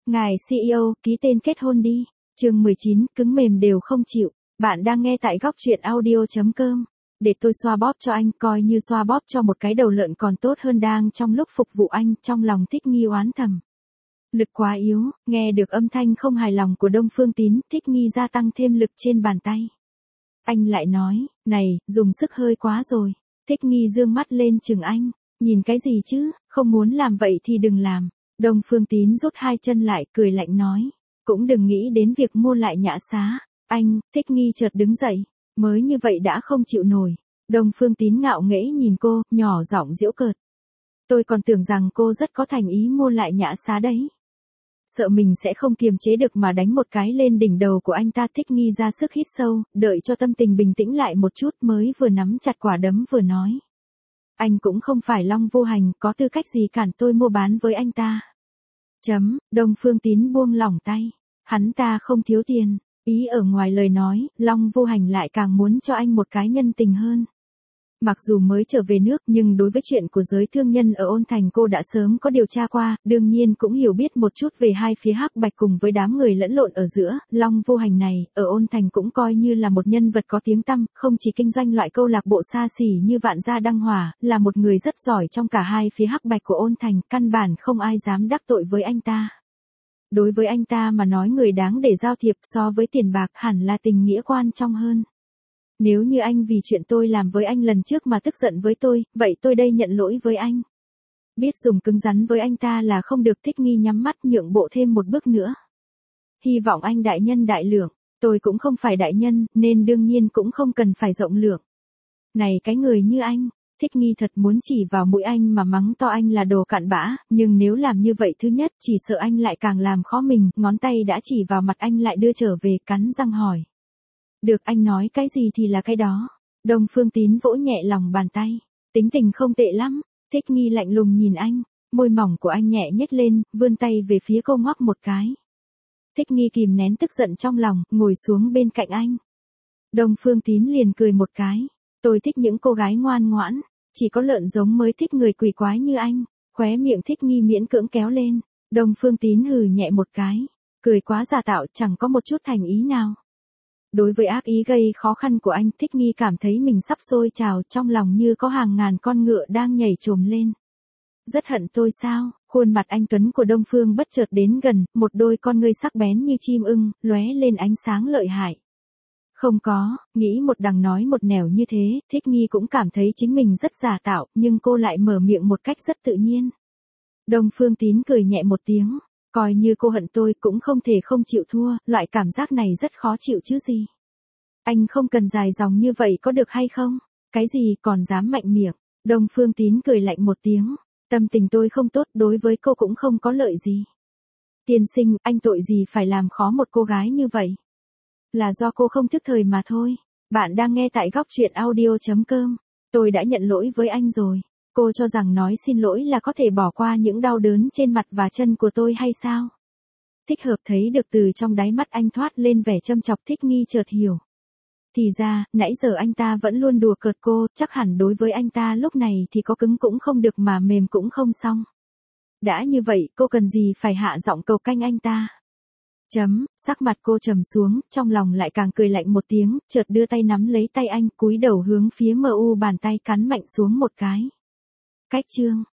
Ngài CEO, ký tên kết hôn đi. Chương 19, cứng mềm đều không chịu. Bạn đang nghe tại góc truyện audio.com. Để tôi xoa bóp cho anh, coi như xoa bóp cho một cái đầu lợn còn tốt hơn. Đang trong lúc phục vụ anh, trong lòng Thích Nghi oán thầm. Lực quá yếu, nghe được âm thanh không hài lòng của Đông Phương Tín, Thích Nghi gia tăng thêm lực trên bàn tay. Anh lại nói, này, dùng sức hơi quá rồi. Thích Nghi dương mắt lên chừng anh, nhìn cái gì chứ, không muốn làm vậy thì đừng làm. Đông Phương Tín rút hai chân lại, cười lạnh nói, cũng đừng nghĩ đến việc mua lại nhã xá. Anh, Thích Nghi chợt đứng dậy, mới như vậy đã không chịu nổi. Đông Phương Tín ngạo nghễ nhìn cô, nhỏ giọng giễu cợt. Tôi còn tưởng rằng cô rất có thành ý mua lại nhã xá đấy. Sợ mình sẽ không kiềm chế được mà đánh một cái lên đỉnh đầu của anh ta. Thích Nghi ra sức hít sâu, đợi cho tâm tình bình tĩnh lại một chút mới vừa nắm chặt quả đấm vừa nói. Anh cũng không phải Long Vô Hành, có tư cách gì cản tôi mua bán với anh ta. Đông Phương Tín buông lỏng tay. Hắn ta không thiếu tiền, ý ở ngoài lời nói, Long Vô Hành lại càng muốn cho anh một cái nhân tình hơn. Mặc dù mới trở về nước nhưng đối với chuyện của giới thương nhân ở Ôn Thành cô đã sớm có điều tra qua, đương nhiên cũng hiểu biết một chút về hai phía hắc bạch cùng với đám người lẫn lộn ở giữa. Long Vô Hành này, ở Ôn Thành cũng coi như là một nhân vật có tiếng tăm, không chỉ kinh doanh loại câu lạc bộ xa xỉ như Vạn Gia Đăng Hòa, là một người rất giỏi trong cả hai phía hắc bạch của Ôn Thành, căn bản không ai dám đắc tội với anh ta. Đối với anh ta mà nói người đáng để giao thiệp so với tiền bạc hẳn là tình nghĩa quan trọng hơn. Nếu như anh vì chuyện tôi làm với anh lần trước mà tức giận với tôi, vậy tôi đây nhận lỗi với anh. Biết dùng cứng rắn với anh ta là không được. Thích Nghi nhắm mắt nhượng bộ thêm một bước nữa. Hy vọng anh đại nhân đại lượng, tôi cũng không phải đại nhân, nên đương nhiên cũng không cần phải rộng lượng. Này cái người như anh, Thích Nghi thật muốn chỉ vào mũi anh mà mắng to anh là đồ cặn bã, nhưng nếu làm như vậy thứ nhất chỉ sợ anh lại càng làm khó mình, ngón tay đã chỉ vào mặt anh lại đưa trở về, cắn răng hỏi. Được, anh nói cái gì thì là cái đó. Đông Phương Tín vỗ nhẹ lòng bàn tay. Tính tình không tệ lắm. Thích Nghi lạnh lùng nhìn anh, môi mỏng của anh nhẹ nhếch lên, vươn tay về phía cô ngoắc một cái. Thích Nghi kìm nén tức giận trong lòng, ngồi xuống bên cạnh anh. Đông Phương Tín liền cười một cái. Tôi thích những cô gái ngoan ngoãn, chỉ có lợn giống mới thích người quỷ quái như anh. Khóe miệng Thích Nghi miễn cưỡng kéo lên. Đông Phương Tín hừ nhẹ một cái, cười quá giả tạo, chẳng có một chút thành ý nào. Đối với ác ý gây khó khăn của anh, Thích Nghi cảm thấy mình sắp sôi trào, trong lòng như có hàng ngàn con ngựa đang nhảy trồm lên. Rất hận tôi sao? Khuôn mặt anh tuấn của Đông Phương bất chợt đến gần, một đôi con ngươi sắc bén như chim ưng, lóe lên ánh sáng lợi hại. Không có, nghĩ một đằng nói một nẻo như thế, Thích Nghi cũng cảm thấy chính mình rất giả tạo, nhưng cô lại mở miệng một cách rất tự nhiên. Đông Phương Tín cười nhẹ một tiếng. Coi như cô hận tôi cũng không thể không chịu thua, loại cảm giác này rất khó chịu chứ gì. Anh không cần dài dòng như vậy có được hay không? Cái gì còn dám mạnh miệng? Đông Phương Tín cười lạnh một tiếng. Tâm tình tôi không tốt, đối với cô cũng không có lợi gì. Tiên sinh, anh tội gì phải làm khó một cô gái như vậy? Là do cô không thức thời mà thôi. Bạn đang nghe tại góc truyện audio.com. Tôi đã nhận lỗi với anh rồi. Cô cho rằng nói xin lỗi là có thể bỏ qua những đau đớn trên mặt và chân của tôi hay sao? Thích Hợp thấy được từ trong đáy mắt anh thoát lên vẻ châm chọc. Thích Nghi chợt hiểu. Thì ra, nãy giờ anh ta vẫn luôn đùa cợt cô, chắc hẳn đối với anh ta lúc này thì có cứng cũng không được mà mềm cũng không xong. Đã như vậy, cô cần gì phải hạ giọng cầu canh anh ta? Sắc mặt cô trầm xuống, trong lòng lại càng cười lạnh một tiếng, chợt đưa tay nắm lấy tay anh, cúi đầu hướng phía MU bàn tay cắn mạnh xuống một cái. Cách chương